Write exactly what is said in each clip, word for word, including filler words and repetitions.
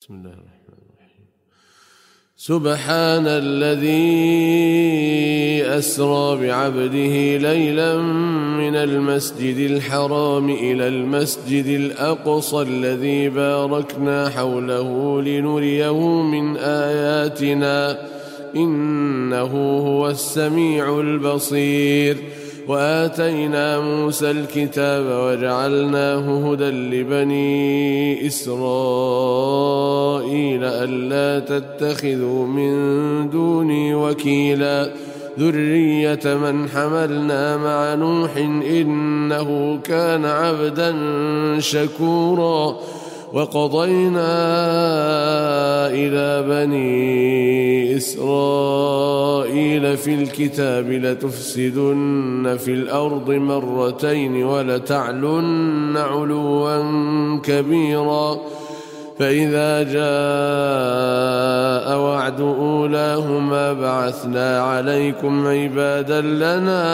بسم الله الرحمن الرحيم. سبحان الذي أسرى بعبده ليلا من المسجد الحرام إلى المسجد الأقصى الذي باركنا حوله لنريه من آياتنا إنه هو السميع البصير. وآتينا موسى الكتاب وجعلناه هدى لبني إسرائيل ألا تتخذوا من دوني وكيلا ذرية من حملنا مع نوح إنه كان عبدا شكورا. وقضينا إلى بني إسرائيل في الكتاب لتفسدن في الأرض مرتين ولتعلن علوا كبيرا. فإذا جاء وعد أولاهما بعثنا عليكم عبادا لنا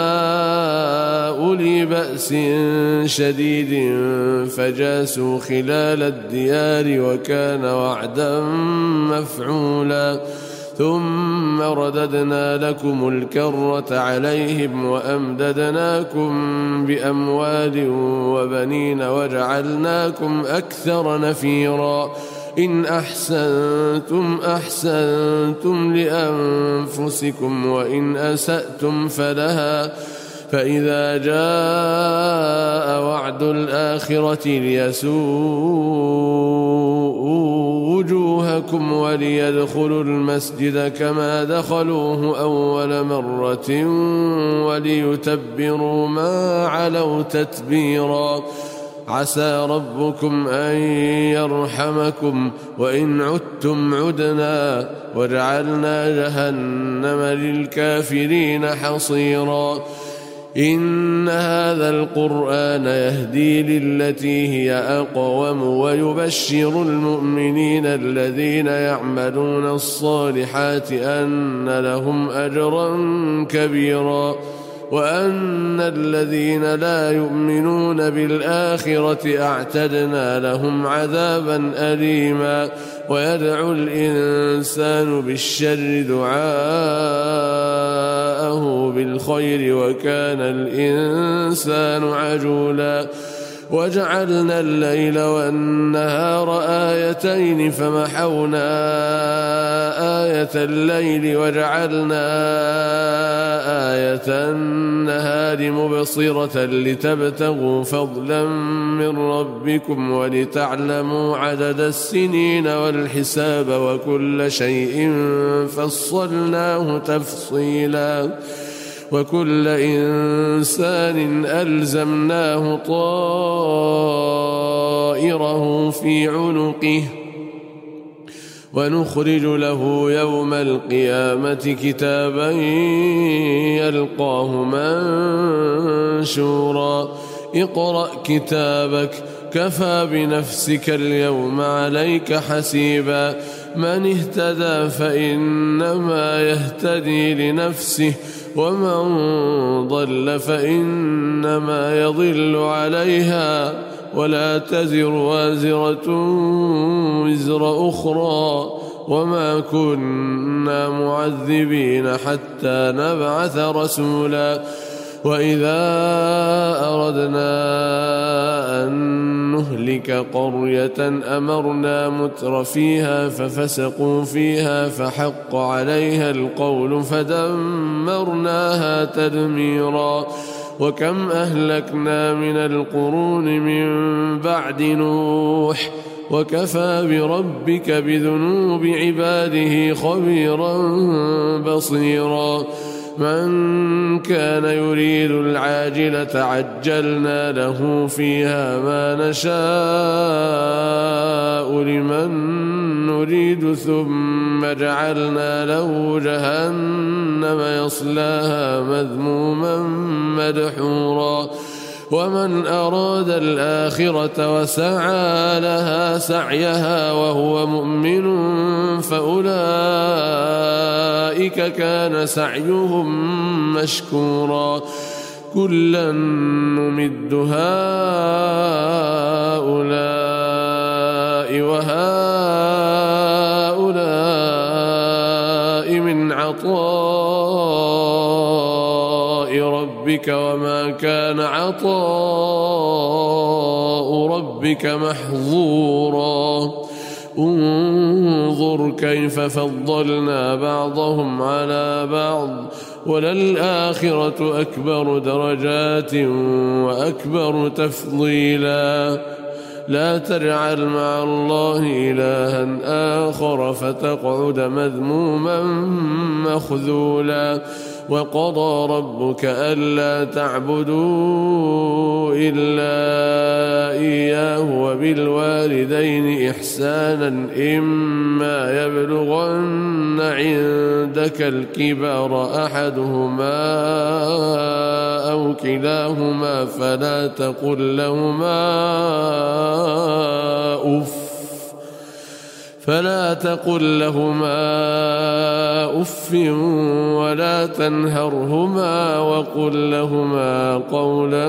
أولي بأس شديد فجاسوا خلال الديار وكان وعدا مفعولا. ثم رددنا لكم الكرة عليهم وأمددناكم بأموال وبنين وجعلناكم أكثر نفيرا. إن أحسنتم أحسنتم لأنفسكم وإن أسأتم فلها. فإذا جاء وعد الآخرة ليسوءوا وجوهكم وليدخلوا المسجد كما دخلوه أول مرة وليتبروا ما علوا تتبيرا. عسى ربكم أن يرحمكم وإن عدتم عدنا وجعلنا جهنم للكافرين حصيرا. إن هذا القرآن يهدي للتي هي أقوم ويبشر المؤمنين الذين يعملون الصالحات أن لهم أجرا كبيرا وأن الذين لا يؤمنون بالآخرة أعتدنا لهم عذابا أليما. ويدعو الإنسان بالشر دعاءه بالخير وكان الإنسان عجولا. وجعلنا الليل والنهار آيتين فمحونا آية الليل وجعلنا آية النهار مبصرة لتبتغوا فضلا من ربكم ولتعلموا عدد السنين والحساب وكل شيء فصلناه تفصيلا. وكل إنسان ألزمناه طائره في عنقه ونخرج له يوم القيامة كتابا يلقاه منشورا. اقرأ كتابك كفى بنفسك اليوم عليك حسيبا. من اهتدى فإنما يهتدي لنفسه ومن ضل فإنما يضل عليها ولا تزر وازرة وزر أخرى وما كنا معذبين حتى نبعث رسولا. وإذا أردنا أن نهلك قرية أمرنا متر فيها ففسقوا فيها فحق عليها القول فدمرناها تدميرا. وكم أهلكنا من القرون من بعد نوح وكفى بربك بذنوب عباده خبيرا بصيرا. من كان يريد العاجلة عجلنا له فيها ما نشاء لمن نريد ثم جعلنا له جهنم يصلاها مذموما مدحورا. ومن أراد الآخرة وسعى لها سعيها وهو مؤمن فأولئك كان سعيهم مشكورا. كلا نمد هؤلاء وهؤلاء من عطاء ربك وما كان عطاء ربك محظورا انظر كيف فضلنا بعضهم على بعض وللآخرة أكبر درجات وأكبر تفضيلا لا تجعل مع الله إلها آخر فتقعد مذموما مخذولا وقضى ربك ألا تعبدوا إلا إياه وبالوالدين إحسانا إما يبلغن عندك الكبر أحدهما أو كلاهما فلا تقل لهما أف فلا تقل لهما أف ولا تنهرهما وقل لهما قولا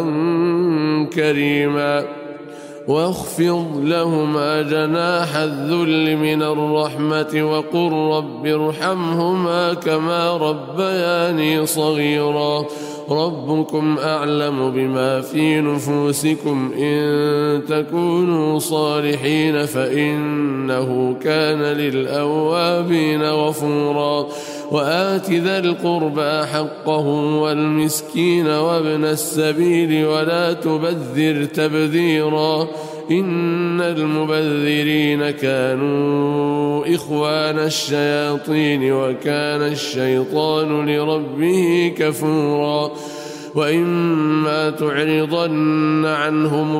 كريما واخفض لهما جناح الذل من الرحمة وقل رب ارحمهما كما ربياني صغيرا ربكم أعلم بما في نفوسكم إن تكونوا صالحين فإنه كان للأوابين غفورا وآت ذا القربى حقه والمسكين وابن السبيل ولا تبذر تبذيرا إن المبذرين كانوا إخوان الشياطين وكان الشيطان لربه كفورا وإما تعرضن عنهم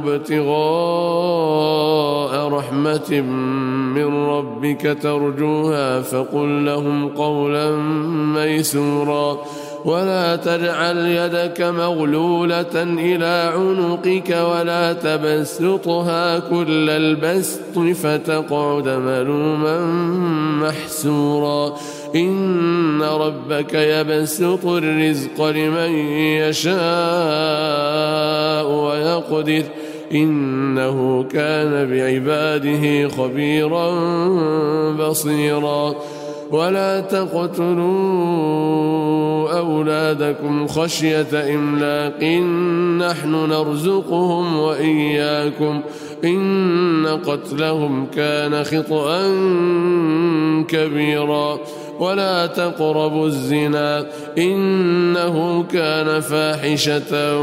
ابتغاء رحمة من ربك ترجوها فقل لهم قولا ميسورا ولا تجعل يدك مغلولة إلى عنقك ولا تبسطها كل البسط فتقعد ملوما محسورا إن ربك يبسط الرزق لمن يشاء ويقدر إنه كان بعباده خبيرا بصيرا ولا تقتلوا أولادكم خشية إملاق نحن نرزقهم وإياكم إن قتلهم كان خطأ كبيرا ولا تقربوا الزنا إنه كان فاحشة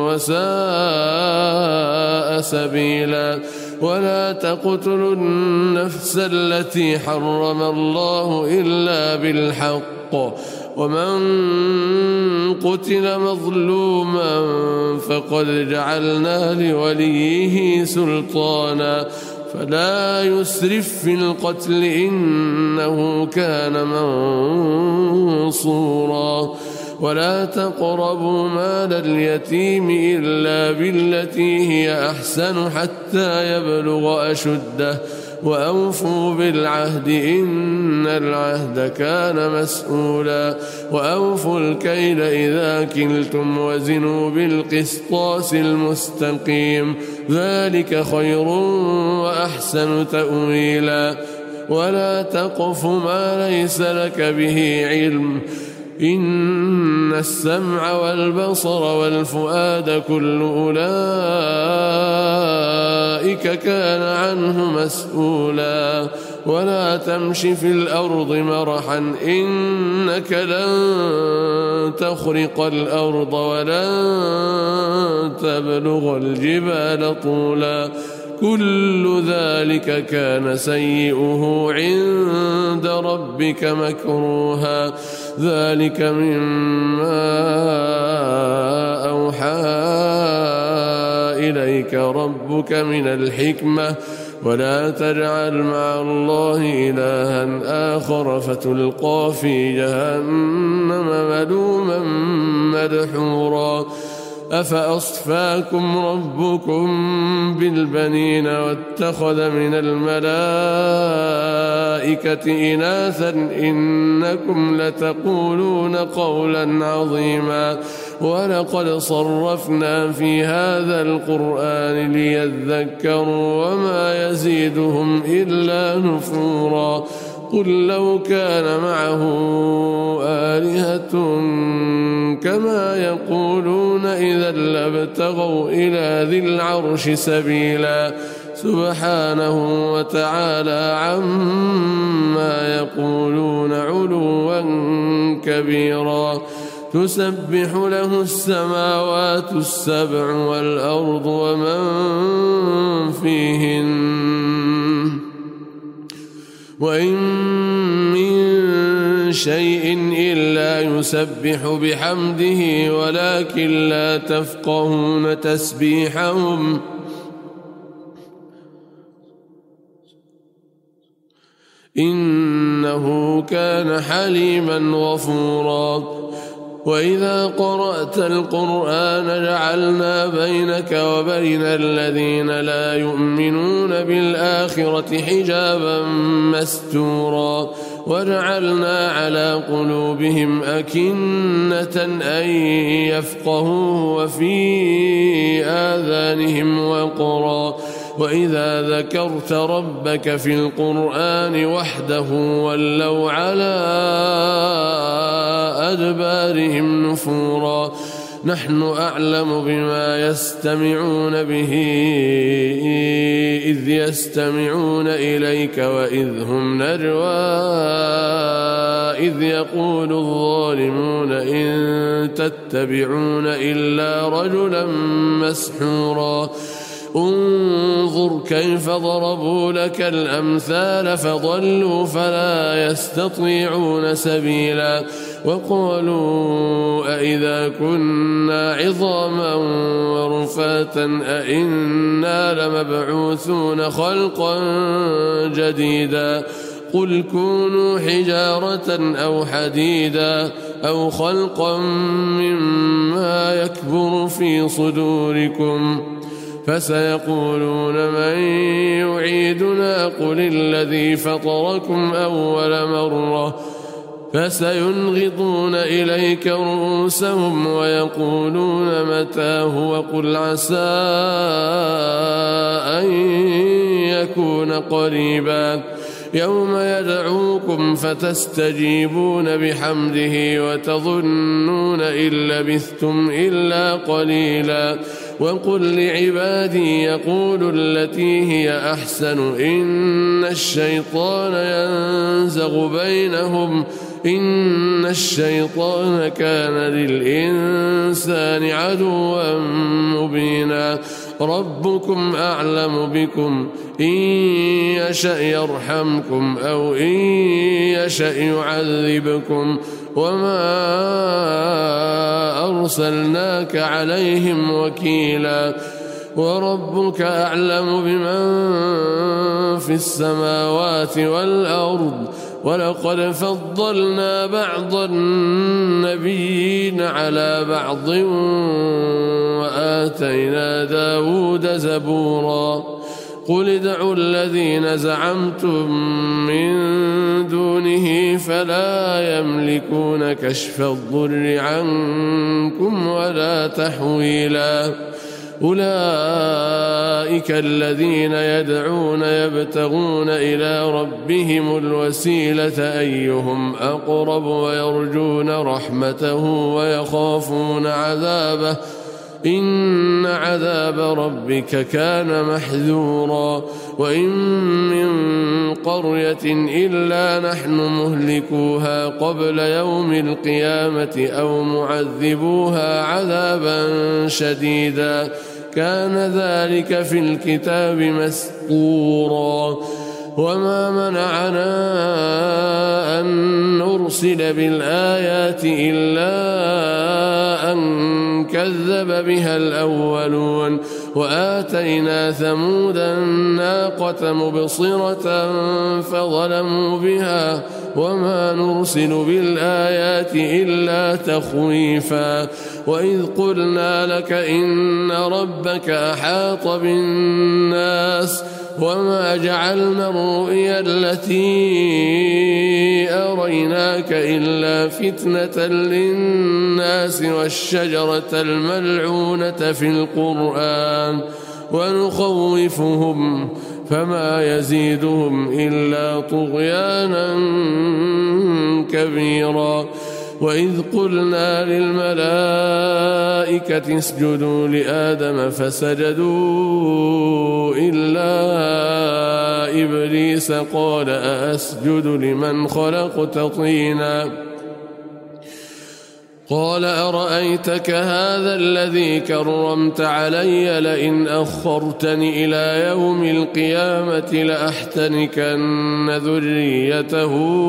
وساء سبيلا ولا تقتلوا النفس التي حرم الله إلا بالحق ومن قتل مظلوما فقد جعلنا لوليه سلطانا فلا يسرف في القتل إنه كان منصورا ولا تقربوا مال اليتيم إلا بالتي هي أحسن حتى يبلغ أشده وأوفوا بالعهد إن العهد كان مسؤولا وأوفوا الكيل إذا كلتم وزنوا بالقسطاس المستقيم ذلك خير وأحسن تأويلا ولا تقف ما ليس لك به علم إن السمع والبصر والفؤاد كل أولئك كان عنه مسؤولا ولا تمش في الأرض مرحا إنك لن تخرق الأرض ولن تبلغ الجبال طولا كل ذلك كان سيئه عند ربك مكروها ذلك مما أوحى إليك ربك من الحكمة ولا تجعل مع الله إلها آخر فتلقى في جهنم ملوما مدحورا أفأصفاكم ربكم بالبنين واتخذ من الملائكة إناثا إنكم لتقولون قولا عظيما ولقد صرفنا في هذا القرآن ليذكروا وما يزيدهم إلا نفورا قل لو كان معه آلهة كما يقولون إذا لابتغوا إلى ذي العرش سبيلا سبحانه وتعالى عما يقولون علوا كبيرا تسبح له السماوات السبع والأرض ومن فيهن وإن من شيء إلا يسبح بحمده ولكن لا تفقهون تسبيحهم إنه كان حليما غفورا وإذا قرأت القرآن جعلنا بينك وبين الذين لا يؤمنون بالآخرة حجابا مستورا وجعلنا على قلوبهم أكنة أن يفقهوا وفي آذانهم وقرا وإذا ذكرت ربك في القرآن وحده ولوا على أدبارهم نفورا نحن أعلم بما يستمعون به إذ يستمعون إليك وإذ هم نجوى إذ يقول الظالمون إن تتبعون إلا رجلا مسحورا انظر كيف ضربوا لك الأمثال فضلوا فلا يستطيعون سبيلا وقالوا أئذا كنا عظاما ورفاتا أئنا لمبعوثون خلقا جديدا قل كونوا حجارة أو حديدا أو خلقا مما يكبر في صدوركم فسيقولون من يعيدنا قل الذي فطركم أول مرة فسينغضون إليك رؤوسهم ويقولون متاه وقل عسى أن يكون قريبا يوم يدعوكم فتستجيبون بحمده وتظنون إن لبثتم إلا قليلا وقل لعبادي يقولوا التي هي أحسن إن الشيطان ينزغ بينهم إن الشيطان كان للإنسان عدوا مبينا ربكم أعلم بكم إن يشأ يرحمكم أو إن يشأ يعذبكم وما أرسلناك عليهم وكيلا وربك أعلم بمن في السماوات والأرض ولقد فضلنا بعض النبيين على بعض وآتينا داود زبورا قل ادعوا الذين زعمتم من دونه فلا يملكون كشف الضر عنكم ولا تحويلا أولئك الذين يدعون يبتغون إلى ربهم الوسيلة أيهم أقرب ويرجون رحمته ويخافون عذابه إن عذاب ربك كان محذورا وإن من قرية إلا نحن مهلكوها قبل يوم القيامة أو معذبوها عذابا شديدا كان ذلك في الكتاب مسطورا وما منعنا أن نرسل بالآيات إلا أن كذب بها الأولون وآتينا ثمود الناقة مبصرة فظلموا بها وما نرسل بالآيات إلا تخويفا وإذ قلنا لك إن ربك أحاط بالناس وما جعلنا الرؤيا التي أريناك إلا فتنة للناس والشجرة الملعونة في القرآن ونخوفهم فما يزيدهم إلا طغيانا كبيرا. وإذ قلنا للملائكة اسجدوا لآدم فسجدوا إلا إبليس قال أأسجد لمن خلقت طينا قال أرأيتك هذا الذي كرمت علي لئن أخرتني إلى يوم القيامة لأحتنكن ذريته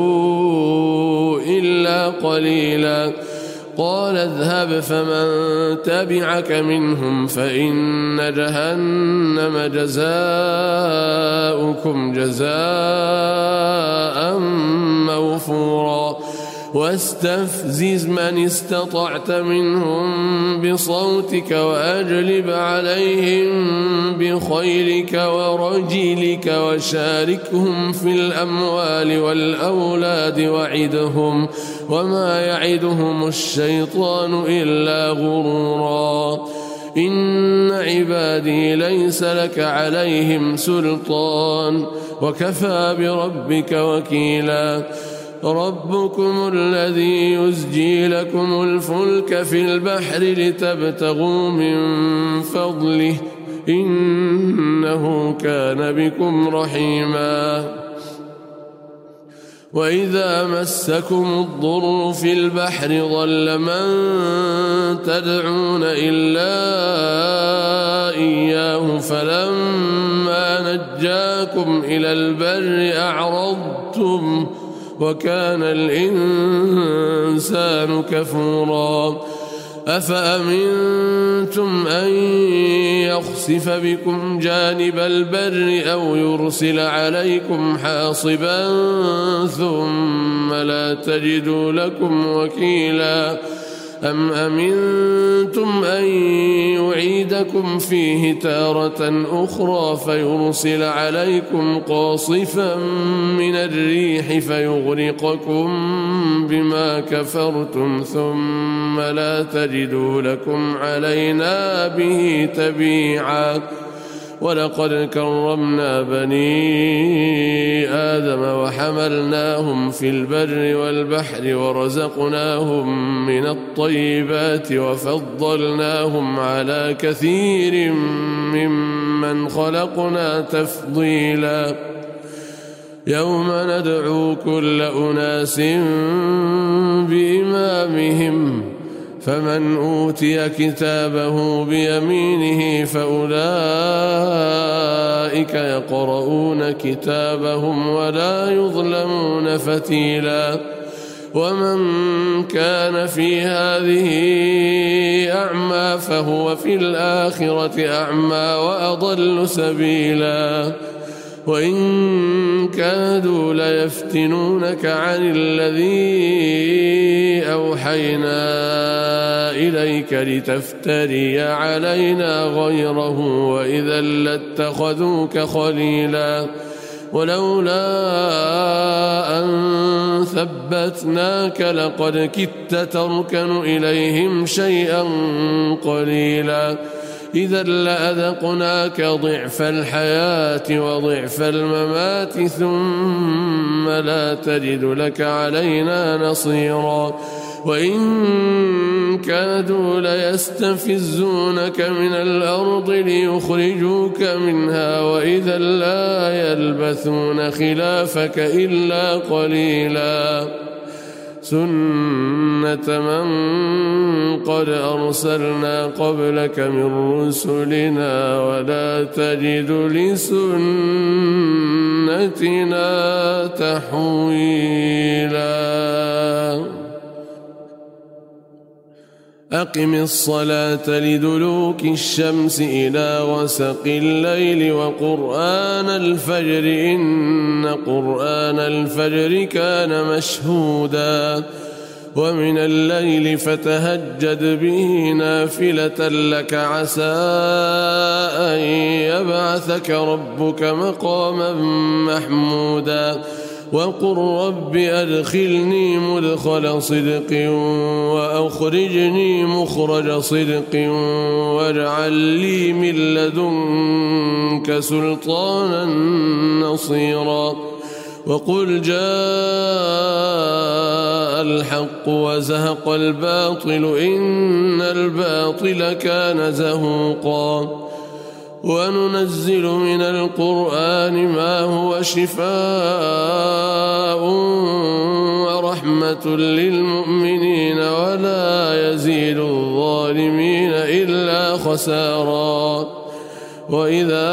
إلا قليلا. قال اذهب فمن تبعك منهم فإن جهنم جزاؤكم جزاء موفورا. واستفزز من استطعت منهم بصوتك وأجلب عليهم بخيلك ورجلك وشاركهم في الأموال والأولاد وعدهم وما يعدهم الشيطان إلا غرورا. إن عبادي ليس لك عليهم سلطان وكفى بربك وكيلا. ربكم الذي يزجي لكم الفلك في البحر لتبتغوا من فضله إنه كان بكم رحيما. وإذا مسكم الضر في البحر ضل من تدعون إلا إياه فلما نجاكم إلى البر أعرضتم وكان الإنسان كفورا. أفأمنتم أن يخسف بكم جانب البر أو يرسل عليكم حاصبا ثم لا تجدوا لكم وكيلا. أم أمنتم أن يعيدكم فيه تارة أخرى فيرسل عليكم قاصفا من الريح فيغرقكم بما كفرتم ثم لا تجدوا لكم علينا به تبيعا. ولقد كرمنا بني آدم وحملناهم في البر والبحر ورزقناهم من الطيبات وفضلناهم على كثير ممن خلقنا تفضيلا. يوم ندعو كل أناس بإمامهم فمن أوتي كتابه بيمينه فأولئك يقرؤون كتابهم ولا يظلمون فتيلا. ومن كان في هذه أعمى فهو في الآخرة أعمى وأضل سبيلا. وإن كادوا ليفتنونك عن الذي أوحينا إليك لتفتري علينا غيره وإذا لاتخذوك خليلا. ولولا أن ثبتناك لقد كدت تركن إليهم شيئا قليلا. إذا لأذقناك ضعف الحياة وضعف الممات ثم لا تجد لك علينا نصيرا. وإن كادوا ليستفزونك من الأرض ليخرجوك منها وإذا لا يلبثون خلافك إلا قليلا. سنة من قد أرسلنا قبلك من رسلنا ولا تجد لسنتنا تحويلا. أقم الصلاة لدلوك الشمس إلى غسق الليل وقرآن الفجر إن قرآن الفجر كان مشهودا. ومن الليل فتهجد به نافلة لك عسى أن يبعثك ربك مقاما محمودا وقل رب أدخلني مدخل صدق وأخرجني مخرج صدق واجعل لي من لدنك سلطانا نصيرا وقل جاء الحق وزهق الباطل إن الباطل كان زهوقا وننزل من القرآن ما هو شفاء ورحمة للمؤمنين ولا يزيد الظالمين إلا خسارا وإذا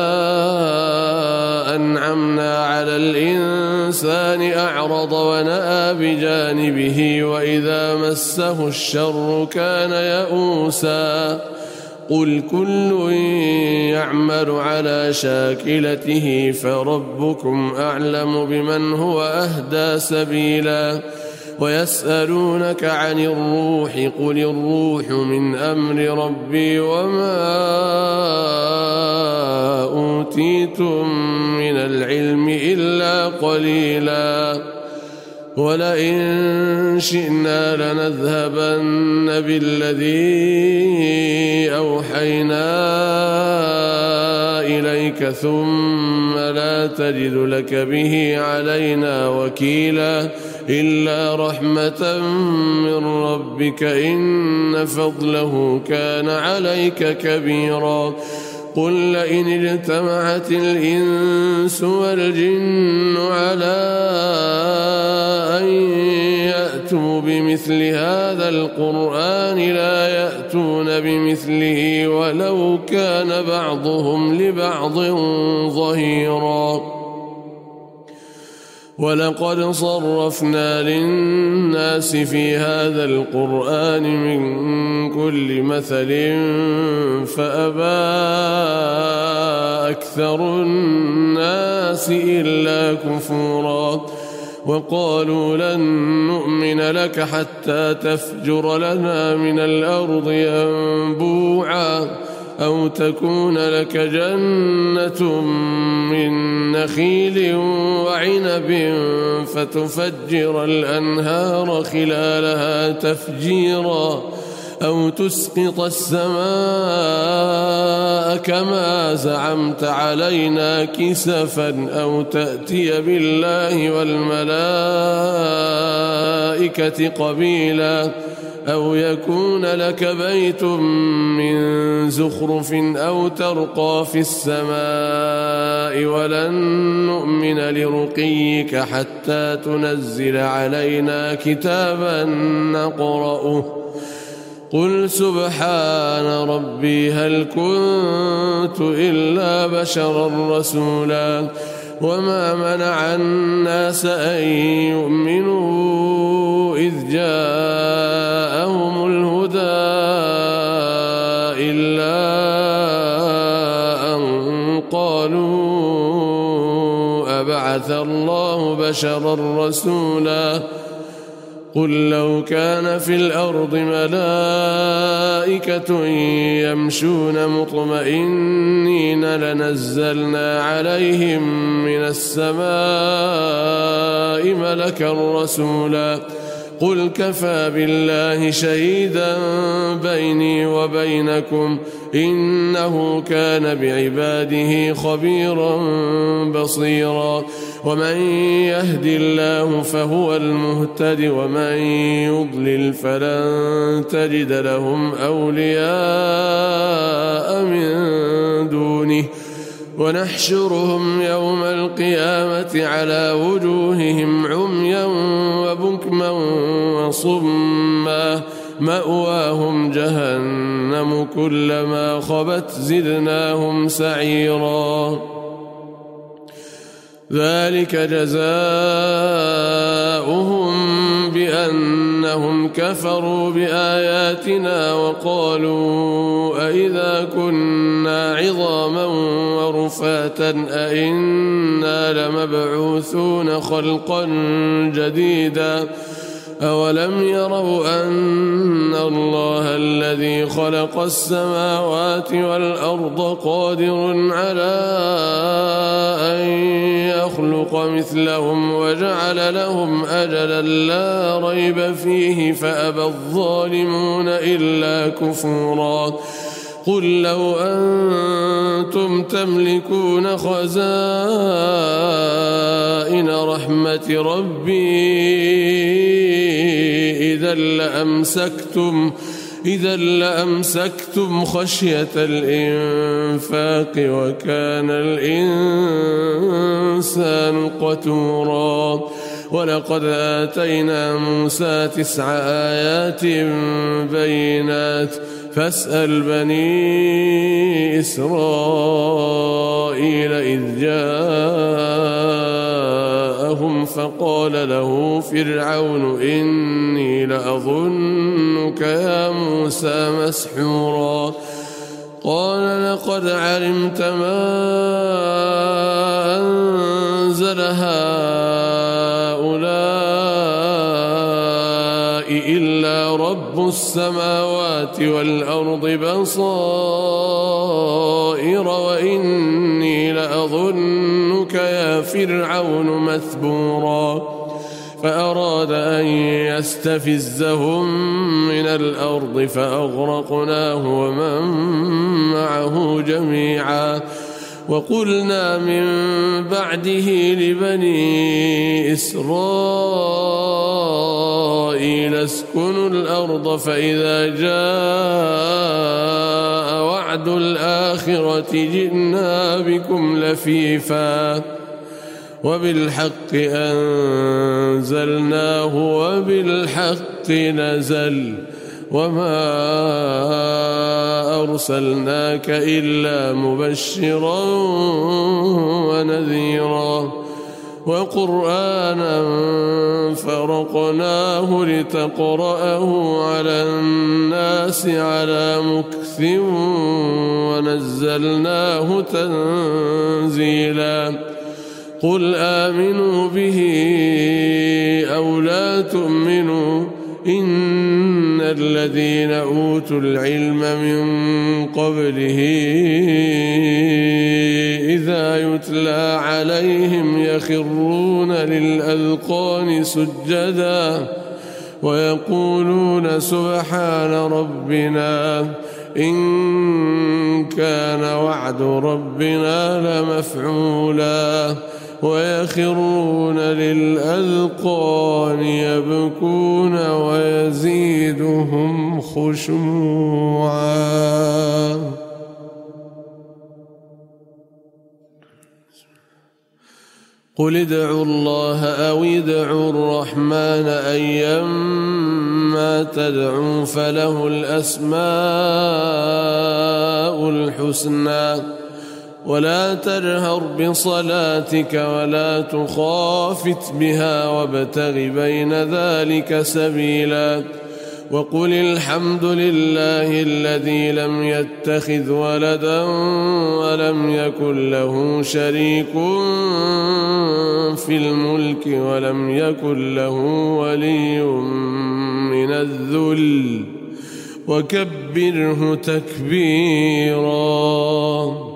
أنعمنا على الإنسان أعرض ونأى بجانبه وإذا مسه الشر كان يئوسا قل كل يعمل على شاكلته فربكم أعلم بمن هو أهدى سبيلا ويسألونك عن الروح قل الروح من أمر ربي وما أوتيتم من العلم إلا قليلا ولئن شئنا لنذهبن بالذي أوحينا إليك ثم لا تجد لك به علينا وكيلا إلا رحمة من ربك إن فضله كان عليك كبيرا قل لئن اجتمعت الإنس والجن على أن يأتوا بمثل هذا القرآن لا يأتون بمثله ولو كان بعضهم لبعض ظهيرا ولقد صرفنا للناس في هذا القرآن من كل مثل فأبى أكثر الناس إلا كفورا وقالوا لن نؤمن لك حتى تفجر لنا من الأرض ينبوعا أو تكون لك جنة من نخيل وعنب فتفجر الأنهار خلالها تفجيرا أو تسقط السماء كما زعمت علينا كسفا أو تأتي بالله والملائكة قبيلا أو يكون لك بيت من زخرف أو ترقى في السماء ولن نؤمن لرقيك حتى تنزل علينا كتابا نقرأه قل سبحان ربي هل كنت إلا بشرا رسولا وما منع الناس أن يؤمنوا إذ جاءهم الهدى إلا أن قالوا أبعث الله بشرا رسولا قل لو كان في الأرض ملائكة يمشون مطمئنين لنزلنا عليهم من السماء ملكا رسولا قل كفى بالله شهيدا بيني وبينكم إنه كان بعباده خبيرا بصيرا ومن يهد الله فهو المهتد ومن يضلل فلن تجد لهم أولياء من دونه ونحشرهم يوم القيامة على وجوههم عميا وبكما وصما مأواهم جهنم كلما خبت زدناهم سعيرا ذلك جزاؤهم بأنهم كفروا بآياتنا وقالوا أئذا كنا عظاما ورفاتا أئنا لمبعوثون خلقا جديدا أولم يروا أن الله الذي خلق السماوات والأرض قادر على أن يخلق مثلهم وجعل لهم أجلا لا ريب فيه فأبى الظالمون إلا كفورا قل لو أنتم تملكون خزائن رحمة ربي إذا لأمسكتم إذا لأمسكتم خشية الإنفاق وكان الإنسان قتورا ولقد آتينا موسى تسع آيات بينات فاسأل بني إسرائيل إذ جاءهم فقال له فرعون إني لأظنك يا موسى مسحورا قال لقد علمت ما أنزل هؤلاء إلا رب السماوات والأرض بصائر وإني لأظنك يا فرعون مثبورا فأراد أن يستفزهم من الأرض فأغرقناه ومن معه جميعا وقلنا من بعده لبني إسرائيل اسكنوا الأرض فإذا جاء وعد الآخرة جئنا بكم لفيفا وبالحق أنزلناه وبالحق نزل وما أرسلناك إلا مبشرا ونذيرا وقرآنا فرقناه لتقرأه على الناس على مكث ونزلناه تنزيلا قل آمنوا به أو لا تؤمنوا إن الذين أوتوا العلم من قبله إذا يتلى عليهم يخرون للأذقان سجدا ويقولون سبحان ربنا إن كان وعد ربنا لمفعولا ويخرون للأذقان يبكون ويزيدهم خشوعا قل ادعوا الله أو ادعوا الرحمن أيما تدعوا فله الأسماء الحسنى ولا تجهر بصلاتك ولا تخافت بها وابتغ بين ذلك سبيلا وقل الحمد لله الذي لم يتخذ ولدا ولم يكن له شريك في الملك ولم يكن له ولي من الذل وكبره تكبيرا